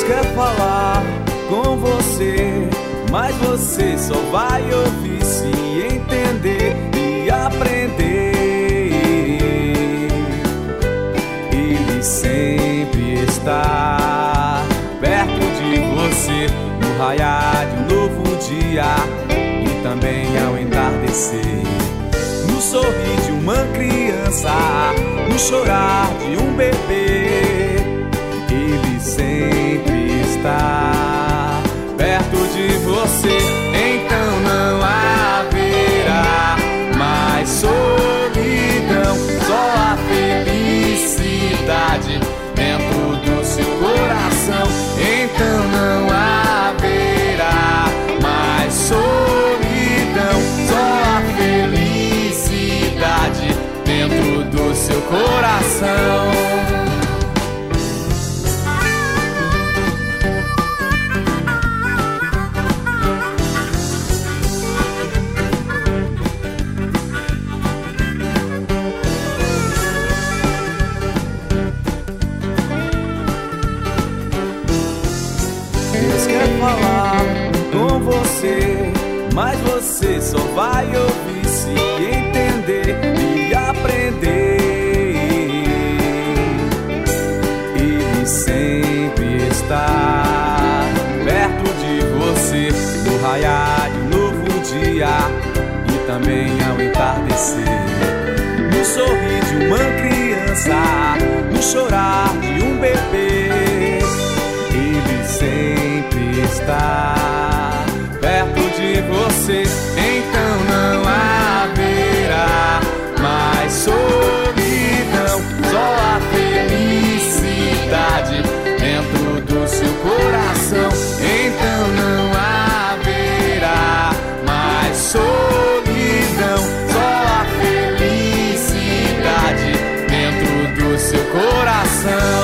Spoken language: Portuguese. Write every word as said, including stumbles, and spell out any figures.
quer falar com você, mas você só vai ouvir se entender e aprender. Ele sempre está perto de você, no raiar de um novo dia e também ao entardecer, no sorrir de uma criança, no chorar de um bebê. Ele sempre está perto de você, então não haverá mais solidão, só a felicidade dentro do seu coração. Então não haverá mais solidão, só a felicidade dentro do seu coração. Deus quer falar com você, mas você só vai ouvir se entender e aprender. Ele sempre está perto de você, no raiar de um novo dia e também ao entardecer, no sorrir de uma criança, no chorar de um bebê. Ele sempre está perto de você, então não haverá mais solidão, só a felicidade dentro do seu coração. Então não haverá mais solidão, só a felicidade dentro do seu coração.